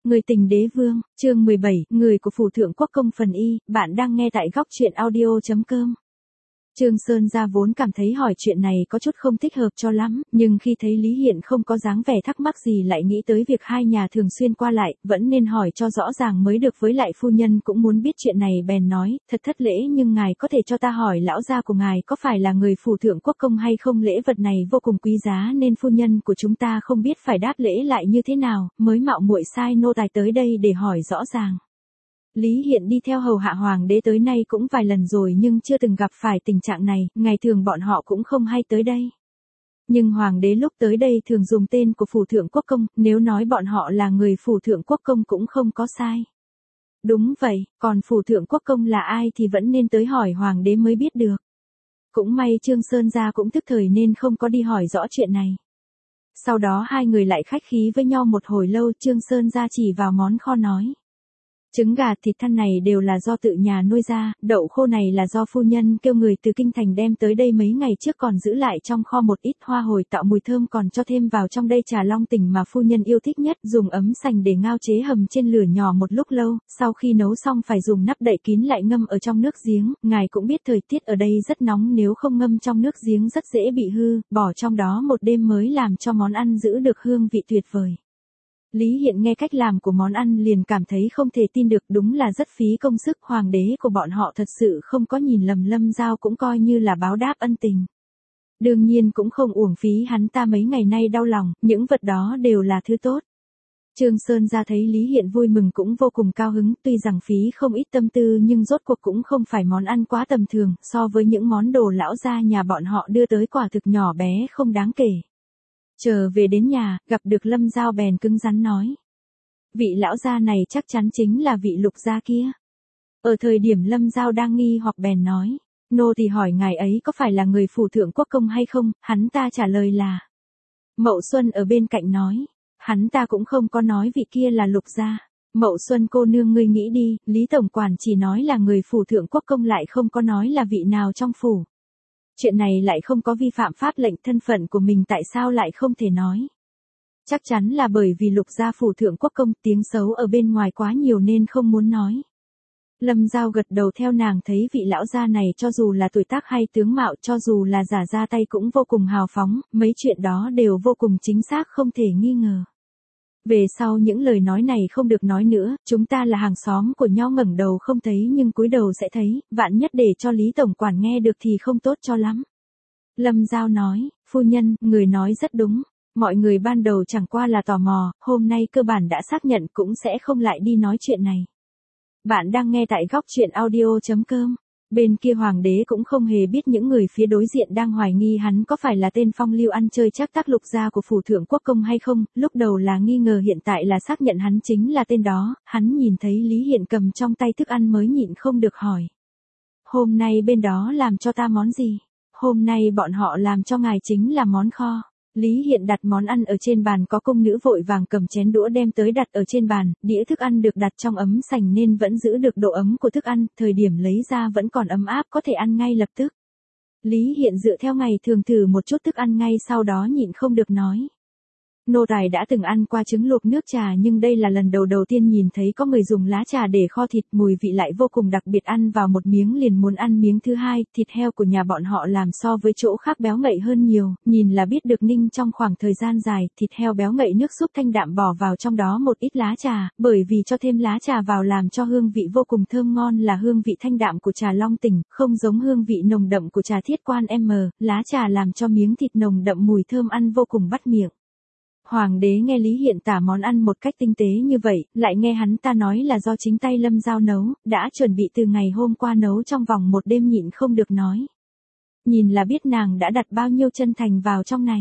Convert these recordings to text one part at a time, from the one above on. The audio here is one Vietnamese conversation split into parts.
Người tình đế vương, chương 17, người của phủ thượng quốc công phần y, bạn đang nghe tại góc truyện audio.com. Trương Sơn Gia vốn cảm thấy hỏi chuyện này có chút không thích hợp cho lắm, nhưng khi thấy Lý Hiện không có dáng vẻ thắc mắc gì lại nghĩ tới việc hai nhà thường xuyên qua lại, vẫn nên hỏi cho rõ ràng mới được, với lại phu nhân cũng muốn biết chuyện này bèn nói, thật thất lễ nhưng ngài có thể cho ta hỏi lão gia của ngài có phải là người phủ thượng quốc công hay không, lễ vật này vô cùng quý giá nên phu nhân của chúng ta không biết phải đáp lễ lại như thế nào, mới mạo muội sai nô tài tới đây để hỏi rõ ràng. Lý Hiện đi theo hầu hạ hoàng đế tới nay cũng vài lần rồi nhưng chưa từng gặp phải tình trạng này, ngày thường bọn họ cũng không hay tới đây. Nhưng hoàng đế lúc tới đây thường dùng tên của phủ thượng quốc công, nếu nói bọn họ là người phủ thượng quốc công cũng không có sai. Đúng vậy, còn phủ thượng quốc công là ai thì vẫn nên tới hỏi hoàng đế mới biết được. Cũng may Trương Sơn Gia cũng tức thời nên không có đi hỏi rõ chuyện này. Sau đó hai người lại khách khí với nhau một hồi lâu, Trương Sơn Gia chỉ vào món kho nói. Trứng gà thịt thăn này đều là do tự nhà nuôi ra, đậu khô này là do phu nhân kêu người từ kinh thành đem tới đây mấy ngày trước còn giữ lại trong kho một ít hoa hồi tạo mùi thơm, còn cho thêm vào trong đây trà long tỉnh mà phu nhân yêu thích nhất, dùng ấm sành để ngao chế hầm trên lửa nhỏ một lúc lâu, sau khi nấu xong phải dùng nắp đậy kín lại ngâm ở trong nước giếng, ngài cũng biết thời tiết ở đây rất nóng, nếu không ngâm trong nước giếng rất dễ bị hư, bỏ trong đó một đêm mới làm cho món ăn giữ được hương vị tuyệt vời. Lý Hiện nghe cách làm của món ăn liền cảm thấy không thể tin được, đúng là rất phí công sức, hoàng đế của bọn họ thật sự không có nhìn lầm, Lâm Giao cũng coi như là báo đáp ân tình. Đương nhiên cũng không uổng phí hắn ta mấy ngày nay đau lòng, những vật đó đều là thứ tốt. Trương Sơn Gia thấy Lý Hiện vui mừng cũng vô cùng cao hứng, tuy rằng phí không ít tâm tư nhưng rốt cuộc cũng không phải món ăn quá tầm thường, so với những món đồ lão gia nhà bọn họ đưa tới quả thực nhỏ bé không đáng kể. Chờ về đến nhà, gặp được Lâm Giao bèn cứng rắn nói. Vị lão gia này chắc chắn chính là vị Lục gia kia. Ở thời điểm Lâm Giao đang nghi hoặc bèn nói. Nô thì hỏi ngài ấy có phải là người phủ thượng quốc công hay không, hắn ta trả lời là. Mậu Xuân ở bên cạnh nói. Hắn ta cũng không có nói vị kia là Lục gia. Mậu Xuân cô nương ngươi nghĩ đi, Lý Tổng Quản chỉ nói là người phủ thượng quốc công lại không có nói là vị nào trong phủ. Chuyện này lại không có vi phạm pháp lệnh, thân phận của mình tại sao lại không thể nói. Chắc chắn là bởi vì Lục gia phủ thượng quốc công tiếng xấu ở bên ngoài quá nhiều nên không muốn nói. Lâm Giao gật đầu theo, nàng thấy vị lão gia này cho dù là tuổi tác hay tướng mạo, cho dù là giả ra tay cũng vô cùng hào phóng, mấy chuyện đó đều vô cùng chính xác không thể nghi ngờ. Về sau những lời nói này không được nói nữa, chúng ta là hàng xóm của nhau, ngẩng đầu không thấy nhưng cúi đầu sẽ thấy, vạn nhất để cho Lý Tổng Quản nghe được thì không tốt cho lắm. Lâm Giao nói, phu nhân, người nói rất đúng, mọi người ban đầu chẳng qua là tò mò, hôm nay cơ bản đã xác nhận cũng sẽ không lại đi nói chuyện này. Bạn đang nghe tại góc truyện audio.com. Bên kia hoàng đế cũng không hề biết những người phía đối diện đang hoài nghi hắn có phải là tên phong lưu ăn chơi chắc tắc Lục gia của phủ thượng quốc công hay không, lúc đầu là nghi ngờ, hiện tại là xác nhận hắn chính là tên đó, hắn nhìn thấy Lý Hiện cầm trong tay thức ăn mới nhịn không được hỏi. Hôm nay bên đó làm cho ta món gì? Hôm nay bọn họ làm cho ngài chính là món kho. Lý Hiện đặt món ăn ở trên bàn, có công nữ vội vàng cầm chén đũa đem tới đặt ở trên bàn, đĩa thức ăn được đặt trong ấm sành nên vẫn giữ được độ ấm của thức ăn, thời điểm lấy ra vẫn còn ấm áp có thể ăn ngay lập tức. Lý Hiện dựa theo ngày thường thử một chút thức ăn ngay sau đó nhịn không được nói. Nô tài đã từng ăn qua trứng luộc nước trà nhưng đây là lần đầu tiên nhìn thấy có người dùng lá trà để kho thịt, mùi vị lại vô cùng đặc biệt, ăn vào một miếng liền muốn ăn miếng thứ hai, thịt heo của nhà bọn họ làm so với chỗ khác béo ngậy hơn nhiều, nhìn là biết được ninh trong khoảng thời gian dài, thịt heo béo ngậy, nước súp thanh đạm, bỏ vào trong đó một ít lá trà, bởi vì cho thêm lá trà vào làm cho hương vị vô cùng thơm ngon, là hương vị thanh đạm của trà Long Tỉnh, không giống hương vị nồng đậm của trà Thiết Quan lá trà làm cho miếng thịt nồng đậm mùi thơm ăn vô cùng bắt miệng. Hoàng đế nghe Lý Hiện tả món ăn một cách tinh tế như vậy, lại nghe hắn ta nói là do chính tay Lâm Giao nấu, đã chuẩn bị từ ngày hôm qua nấu trong vòng một đêm, nhịn không được nói. Nhìn là biết nàng đã đặt bao nhiêu chân thành vào trong này.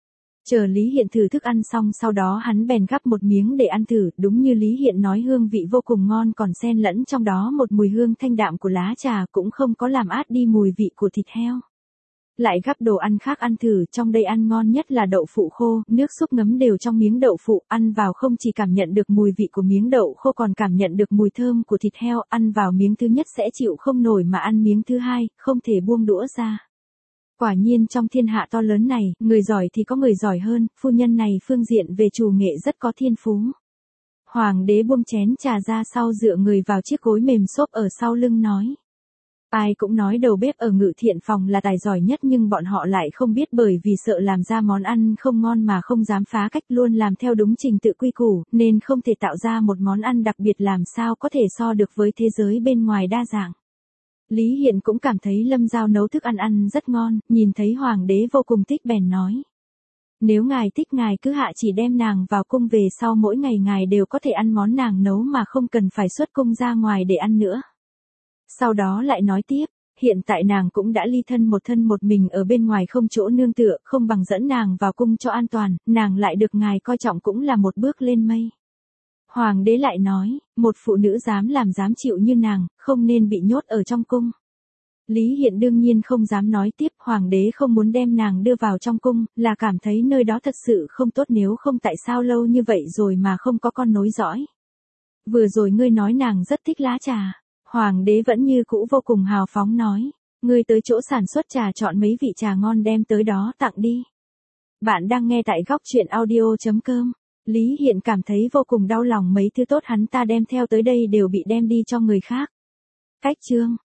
Chờ Lý Hiện thử thức ăn xong sau đó hắn bèn gắp một miếng để ăn thử, đúng như Lý Hiện nói, hương vị vô cùng ngon, còn xen lẫn trong đó một mùi hương thanh đạm của lá trà, cũng không có làm át đi mùi vị của thịt heo. Lại gắp đồ ăn khác ăn thử, trong đây ăn ngon nhất là đậu phụ khô, nước súp ngấm đều trong miếng đậu phụ, ăn vào không chỉ cảm nhận được mùi vị của miếng đậu khô còn cảm nhận được mùi thơm của thịt heo, ăn vào miếng thứ nhất sẽ chịu không nổi mà ăn miếng thứ hai, không thể buông đũa ra. Quả nhiên trong thiên hạ to lớn này, người giỏi thì có người giỏi hơn, phu nhân này phương diện về chủ nghệ rất có thiên phú. Hoàng đế buông chén trà ra sau dựa người vào chiếc gối mềm xốp ở sau lưng nói. Ai cũng nói đầu bếp ở Ngự Thiện phòng là tài giỏi nhất nhưng bọn họ lại không biết bởi vì sợ làm ra món ăn không ngon mà không dám phá cách luôn làm theo đúng trình tự quy củ, nên không thể tạo ra một món ăn đặc biệt làm sao có thể so được với thế giới bên ngoài đa dạng. Lý Hiện cũng cảm thấy Lâm Giao nấu thức ăn ăn rất ngon, nhìn thấy Hoàng đế vô cùng thích bèn nói. Nếu ngài thích ngài cứ hạ chỉ đem nàng vào cung về sau mỗi ngày ngài đều có thể ăn món nàng nấu mà không cần phải xuất cung ra ngoài để ăn nữa. Sau đó lại nói tiếp, hiện tại nàng cũng đã ly thân một mình ở bên ngoài không chỗ nương tựa, không bằng dẫn nàng vào cung cho an toàn, nàng lại được ngài coi trọng cũng là một bước lên mây. Hoàng đế lại nói, một phụ nữ dám chịu như nàng, không nên bị nhốt ở trong cung. Lý Hiện đương nhiên không dám nói tiếp, hoàng đế không muốn đem nàng đưa vào trong cung, là cảm thấy nơi đó thật sự không tốt nếu không tại sao lâu như vậy rồi mà không có con nối dõi. Vừa rồi ngươi nói nàng rất thích lá trà. Hoàng đế vẫn như cũ vô cùng hào phóng nói, ngươi tới chỗ sản xuất trà chọn mấy vị trà ngon đem tới đó tặng đi. Bạn đang nghe tại góc truyện audio.com. Lý Hiện cảm thấy vô cùng đau lòng mấy thứ tốt hắn ta đem theo tới đây đều bị đem đi cho người khác. Cách chương